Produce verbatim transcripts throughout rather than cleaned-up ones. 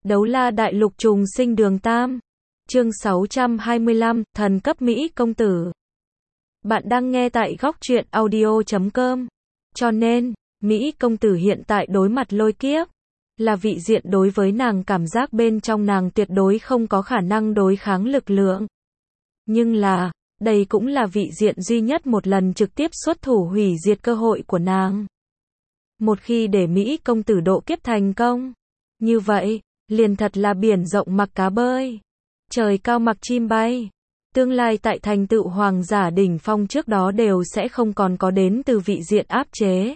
Đấu La Đại Lục trùng sinh Đường Tam. Chương sáu trăm hai mươi lăm, thần cấp Mỹ công tử. Bạn đang nghe tại góc truyện audio chấm com. Cho nên, Mỹ công tử hiện tại đối mặt lôi kiếp, là vị diện đối với nàng cảm giác bên trong nàng tuyệt đối không có khả năng đối kháng lực lượng. Nhưng là, đây cũng là vị diện duy nhất một lần trực tiếp xuất thủ hủy diệt cơ hội của nàng. Một khi để Mỹ công tử độ kiếp thành công, như vậy, liền thật là biển rộng mặc cá bơi, trời cao mặc chim bay. Tương lai tại thành tựu hoàng giả đỉnh phong trước đó đều sẽ không còn có đến từ vị diện áp chế.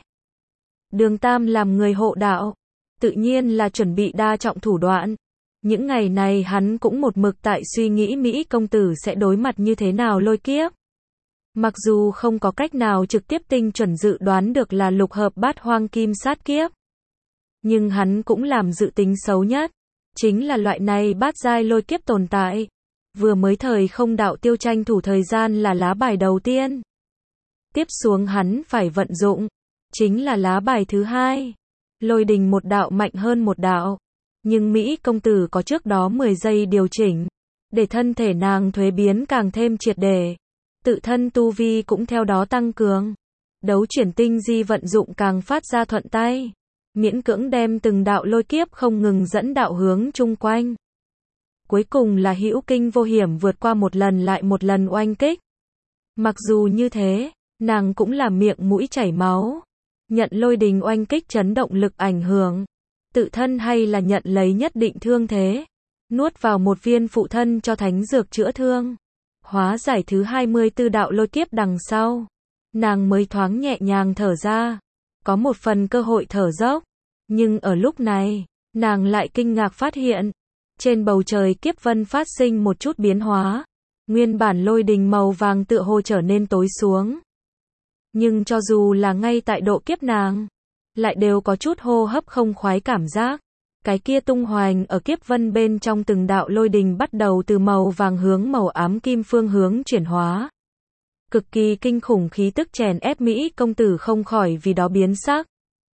Đường Tam làm người hộ đạo, tự nhiên là chuẩn bị đa trọng thủ đoạn. Những ngày này hắn cũng một mực tại suy nghĩ Mỹ công tử sẽ đối mặt như thế nào lôi kiếp. Mặc dù không có cách nào trực tiếp tinh chuẩn dự đoán được là lục hợp bát hoang kim sát kiếp, nhưng hắn cũng làm dự tính xấu nhất, chính là loại này bát giai lôi kiếp tồn tại. Vừa mới thời không đạo tiêu tranh thủ thời gian là lá bài đầu tiên. Tiếp xuống hắn phải vận dụng, chính là lá bài thứ hai. Lôi đình một đạo mạnh hơn một đạo. Nhưng Mỹ công tử có trước đó mười giây điều chỉnh, để thân thể nàng thuế biến càng thêm triệt để. Tự thân tu vi cũng theo đó tăng cường. Đấu chuyển tinh di vận dụng càng phát ra thuận tay. Miễn cưỡng đem từng đạo lôi kiếp không ngừng dẫn đạo hướng chung quanh. Cuối cùng là hữu kinh vô hiểm vượt qua một lần lại một lần oanh kích. Mặc dù như thế, nàng cũng là miệng mũi chảy máu. Nhận lôi đình oanh kích chấn động lực ảnh hưởng. Tự thân hay là nhận lấy nhất định thương thế. Nuốt vào một viên phụ thân cho thánh dược chữa thương. Hóa giải thứ hai mươi tư đạo lôi kiếp đằng sau. Nàng mới thoáng nhẹ nhàng thở ra. Có một phần cơ hội thở dốc. Nhưng ở lúc này, nàng lại kinh ngạc phát hiện. Trên bầu trời kiếp vân phát sinh một chút biến hóa. Nguyên bản lôi đình màu vàng tựa hồ trở nên tối xuống. Nhưng cho dù là ngay tại độ kiếp nàng, lại đều có chút hô hấp không khoái cảm giác. Cái kia tung hoành ở kiếp vân bên trong từng đạo lôi đình bắt đầu từ màu vàng hướng màu ám kim phương hướng chuyển hóa. Cực kỳ kinh khủng khí tức chèn ép Mỹ công tử không khỏi vì đó biến sắc.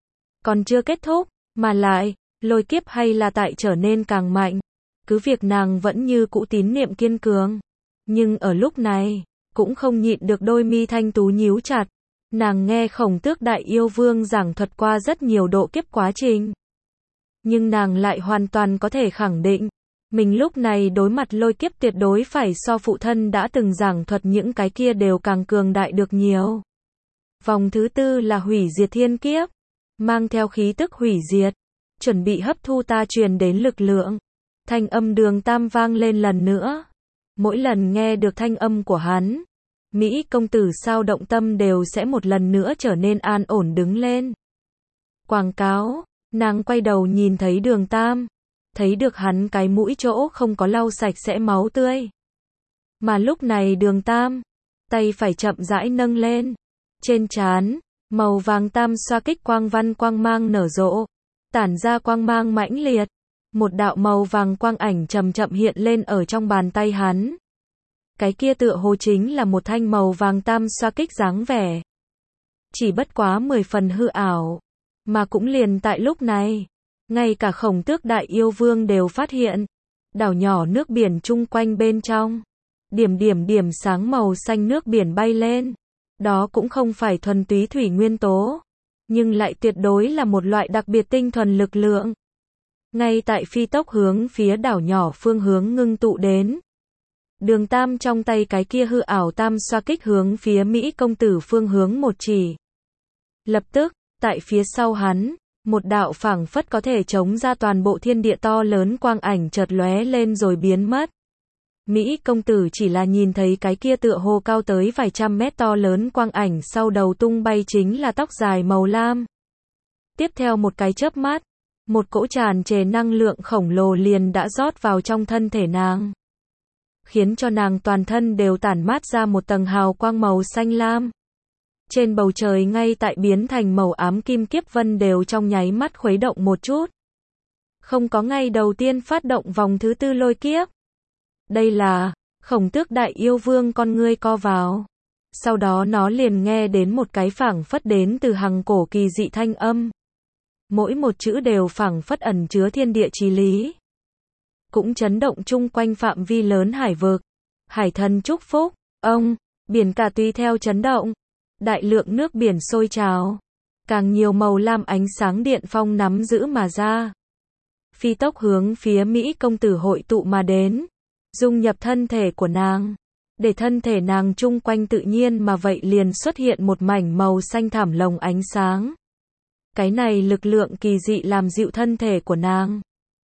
Còn chưa kết thúc, mà lại, lôi kiếp hay là tại trở nên càng mạnh. Cứ việc nàng vẫn như cũ tín niệm kiên cường. Nhưng ở lúc này, cũng không nhịn được đôi mi thanh tú nhíu chặt. Nàng nghe Khổng Tước Đại Yêu Vương giảng thuật qua rất nhiều độ kiếp quá trình. Nhưng nàng lại hoàn toàn có thể khẳng định, mình lúc này đối mặt lôi kiếp tuyệt đối phải so phụ thân đã từng giảng thuật những cái kia đều càng cường đại được nhiều. Vòng thứ tư là hủy diệt thiên kiếp, mang theo khí tức hủy diệt, chuẩn bị hấp thu ta truyền đến lực lượng. Thanh âm Đường Tam vang lên lần nữa. Mỗi lần nghe được thanh âm của hắn, Mỹ công tử sao động tâm đều sẽ một lần nữa trở nên an ổn đứng lên. Quảng cáo, nàng quay đầu nhìn thấy Đường Tam, thấy được hắn cái mũi chỗ không có lau sạch sẽ máu tươi. Mà lúc này Đường Tam, tay phải chậm rãi nâng lên, trên trán, màu vàng tam xoa kích quang văn quang mang nở rộ, tản ra quang mang mãnh liệt. Một đạo màu vàng quang ảnh chậm chậm hiện lên ở trong bàn tay hắn. Cái kia tựa hồ chính là một thanh màu vàng tam xoa kích dáng vẻ. Chỉ bất quá mười phần hư ảo. Mà cũng liền tại lúc này, ngay cả Khổng Tước Đại Yêu Vương đều phát hiện. Đảo nhỏ nước biển chung quanh bên trong. Điểm điểm điểm sáng màu xanh nước biển bay lên. Đó cũng không phải thuần túy thủy nguyên tố. Nhưng lại tuyệt đối là một loại đặc biệt tinh thuần lực lượng. Ngay tại phi tốc hướng phía đảo nhỏ phương hướng ngưng tụ đến. Đường Tam trong tay cái kia hư ảo tam xoa kích hướng phía Mỹ công tử phương hướng một chỉ. Lập tức, tại phía sau hắn, một đạo phảng phất có thể chống ra toàn bộ thiên địa to lớn quang ảnh chợt lóe lên rồi biến mất. Mỹ công tử chỉ là nhìn thấy cái kia tựa hồ cao tới vài trăm mét to lớn quang ảnh sau đầu tung bay chính là tóc dài màu lam. Tiếp theo một cái chớp mắt, một cỗ tràn trề năng lượng khổng lồ liền đã rót vào trong thân thể nàng. Khiến cho nàng toàn thân đều tản mát ra một tầng hào quang màu xanh lam. Trên bầu trời ngay tại biến thành màu ám kim kiếp vân đều trong nháy mắt khuấy động một chút. Không có ngay đầu tiên phát động vòng thứ tư lôi kiếp. Đây là, Khổng Tước Đại Yêu Vương con ngươi co vào. Sau đó nó liền nghe đến một cái phảng phất đến từ hằng cổ kỳ dị thanh âm. Mỗi một chữ đều phảng phất ẩn chứa thiên địa chí lý. cũng chấn động chung quanh phạm vi lớn hải vực. Hải thần chúc phúc, ông, biển cả tùy theo chấn động. Đại lượng nước biển sôi trào. Càng nhiều màu lam ánh sáng điện phong nắm giữ mà ra. Phi tốc hướng phía Mỹ công tử hội tụ mà đến. Dung nhập thân thể của nàng. Để thân thể nàng chung quanh tự nhiên mà vậy liền xuất hiện một mảnh màu xanh thảm lồng ánh sáng. Cái này lực lượng kỳ dị làm dịu thân thể của nàng.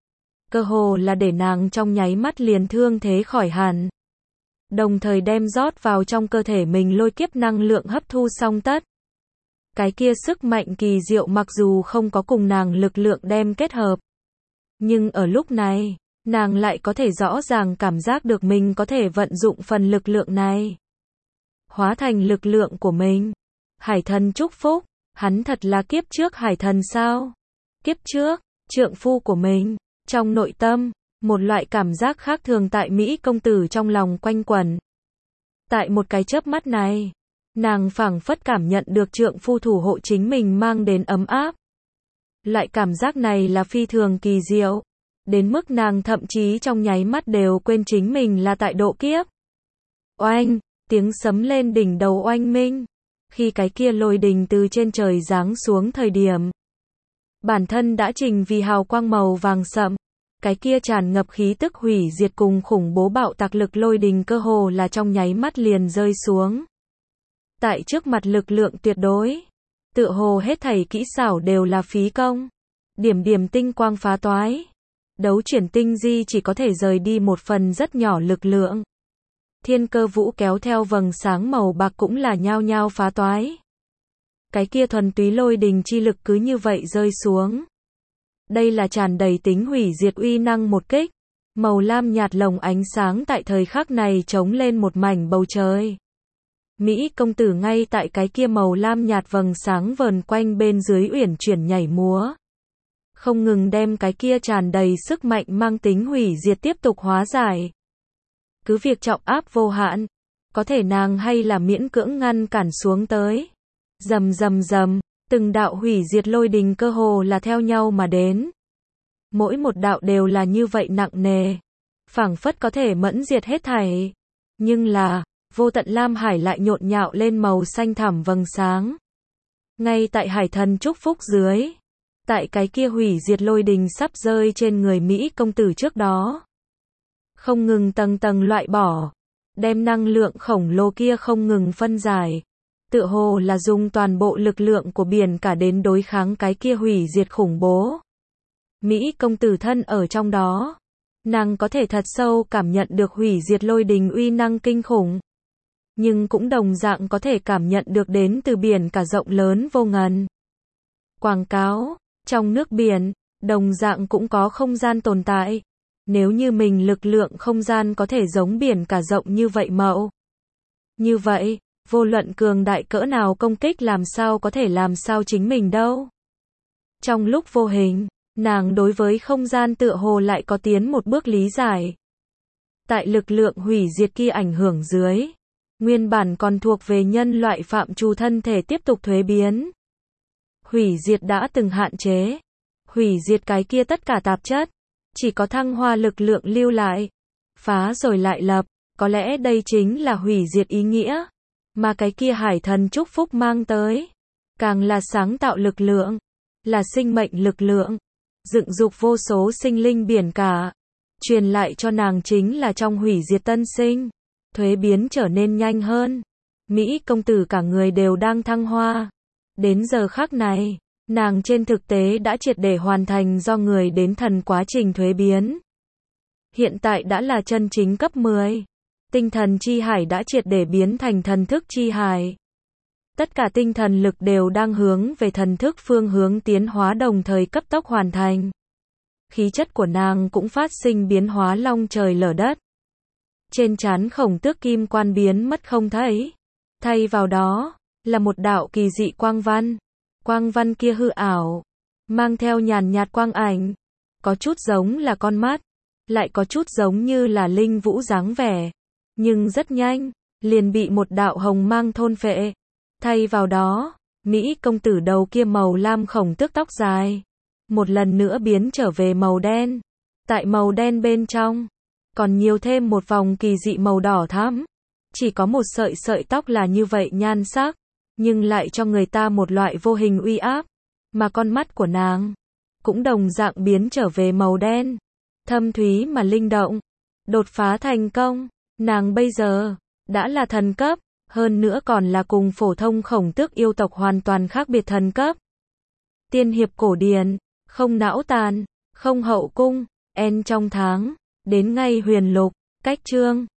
Cơ hồ là để nàng trong nháy mắt liền thương thế khỏi hẳn. Đồng thời đem rót vào trong cơ thể mình lôi kiếp năng lượng hấp thu xong tất. Cái kia sức mạnh kỳ diệu mặc dù không có cùng nàng lực lượng đem kết hợp. Nhưng ở lúc này, nàng lại có thể rõ ràng cảm giác được mình có thể vận dụng phần lực lượng này. Hóa thành lực lượng của mình. Hải thần chúc phúc, hắn thật là kiếp trước hải thần sao? Kiếp trước, trượng phu của mình. Trong nội tâm, một loại cảm giác khác thường tại Mỹ công tử trong lòng quanh quẩn. Tại một cái chớp mắt này, nàng phảng phất cảm nhận được trượng phu thủ hộ chính mình mang đến ấm áp. Loại cảm giác này là phi thường kỳ diệu, đến mức nàng thậm chí trong nháy mắt đều quên chính mình là tại độ kiếp. Oanh, tiếng sấm lên đỉnh đầu oanh minh, khi cái kia lôi đình từ trên trời giáng xuống thời điểm. Bản thân đã trình vì hào quang màu vàng sậm, cái kia tràn ngập khí tức hủy diệt cùng khủng bố bạo tạc lực lôi đình cơ hồ là trong nháy mắt liền rơi xuống. Tại trước mặt lực lượng tuyệt đối, tựa hồ hết thảy kỹ xảo đều là phí công. Điểm điểm tinh quang phá toái. Đấu chuyển tinh di chỉ có thể rời đi một phần rất nhỏ lực lượng. Thiên cơ vũ kéo theo vầng sáng màu bạc cũng là nhao nhao phá toái. Cái kia thuần túy lôi đình chi lực cứ như vậy rơi xuống. Đây là tràn đầy tính hủy diệt uy năng một kích. Màu lam nhạt lồng ánh sáng tại thời khắc này trống lên một mảnh bầu trời. Mỹ công tử ngay tại cái kia màu lam nhạt vầng sáng vờn quanh bên dưới uyển chuyển nhảy múa. Không ngừng đem cái kia tràn đầy sức mạnh mang tính hủy diệt tiếp tục hóa giải. Cứ việc trọng áp vô hạn, có thể nàng hay là miễn cưỡng ngăn cản xuống tới. Rầm rầm rầm, từng đạo hủy diệt lôi đình cơ hồ là theo nhau mà đến. Mỗi một đạo đều là như vậy nặng nề, phảng phất có thể mẫn diệt hết thảy. Nhưng là, vô tận lam hải lại nhộn nhạo lên màu xanh thẳm vầng sáng. Ngay tại hải thần chúc phúc dưới, tại cái kia hủy diệt lôi đình sắp rơi trên người Mỹ công tử trước đó. Không ngừng tầng tầng loại bỏ, đem năng lượng khổng lồ kia không ngừng phân giải. Tựa hồ là dùng toàn bộ lực lượng của biển cả đến đối kháng cái kia hủy diệt khủng bố. Mỹ công tử thân ở trong đó. Nàng có thể thật sâu cảm nhận được hủy diệt lôi đình uy năng kinh khủng. Nhưng cũng đồng dạng có thể cảm nhận được đến từ biển cả rộng lớn vô ngần. Quảng cáo, trong nước biển, đồng dạng cũng có không gian tồn tại. Nếu như mình lực lượng không gian có thể giống biển cả rộng như vậy mậu. Như vậy, vô luận cường đại cỡ nào công kích làm sao có thể làm sao chính mình đâu. Trong lúc vô hình, nàng đối với không gian tựa hồ lại có tiến một bước lý giải. Tại lực lượng hủy diệt kia ảnh hưởng dưới, nguyên bản còn thuộc về nhân loại phạm trù thân thể tiếp tục thuế biến. Hủy diệt đã từng hạn chế, hủy diệt cái kia tất cả tạp chất, chỉ có thăng hoa lực lượng lưu lại, phá rồi lại lập, có lẽ đây chính là hủy diệt ý nghĩa, mà cái kia hải thần chúc phúc mang tới, càng là sáng tạo lực lượng, là sinh mệnh lực lượng, dựng dục vô số sinh linh biển cả, truyền lại cho nàng chính là trong hủy diệt tân sinh, thuế biến trở nên nhanh hơn. Mỹ công tử cả người đều đang thăng hoa. Đến giờ khắc này, nàng trên thực tế đã triệt để hoàn thành do người đến thần quá trình thuế biến. Hiện tại đã là chân chính cấp mười. Tinh thần chi hải đã triệt để biến thành thần thức chi hải. Tất cả tinh thần lực đều đang hướng về thần thức phương hướng tiến hóa đồng thời cấp tốc hoàn thành. Khí chất của nàng cũng phát sinh biến hóa long trời lở đất. Trên trán khổng tước kim quan biến mất không thấy. Thay vào đó, là một đạo kỳ dị quang văn. Quang văn kia hư ảo, mang theo nhàn nhạt quang ảnh. Có chút giống là con mắt, lại có chút giống như là linh vũ dáng vẻ. Nhưng rất nhanh, liền bị một đạo hồng mang thôn phệ. Thay vào đó, Mỹ công tử đầu kia màu lam khổng tước tóc dài. Một lần nữa biến trở về màu đen. tại màu đen bên trong, còn nhiều thêm một vòng kỳ dị màu đỏ thắm. Chỉ có một sợi sợi tóc là như vậy nhan sắc, nhưng lại cho người ta một loại vô hình uy áp, mà con mắt của nàng cũng đồng dạng biến trở về màu đen, thâm thúy mà linh động. Đột phá thành công, nàng bây giờ đã là thần cấp, hơn nữa còn là cùng phổ thông khổng tước yêu tộc hoàn toàn khác biệt thần cấp. Tiên hiệp cổ điển, không não tàn, không hậu cung, en trong tháng, đến ngay huyền lục, cách chương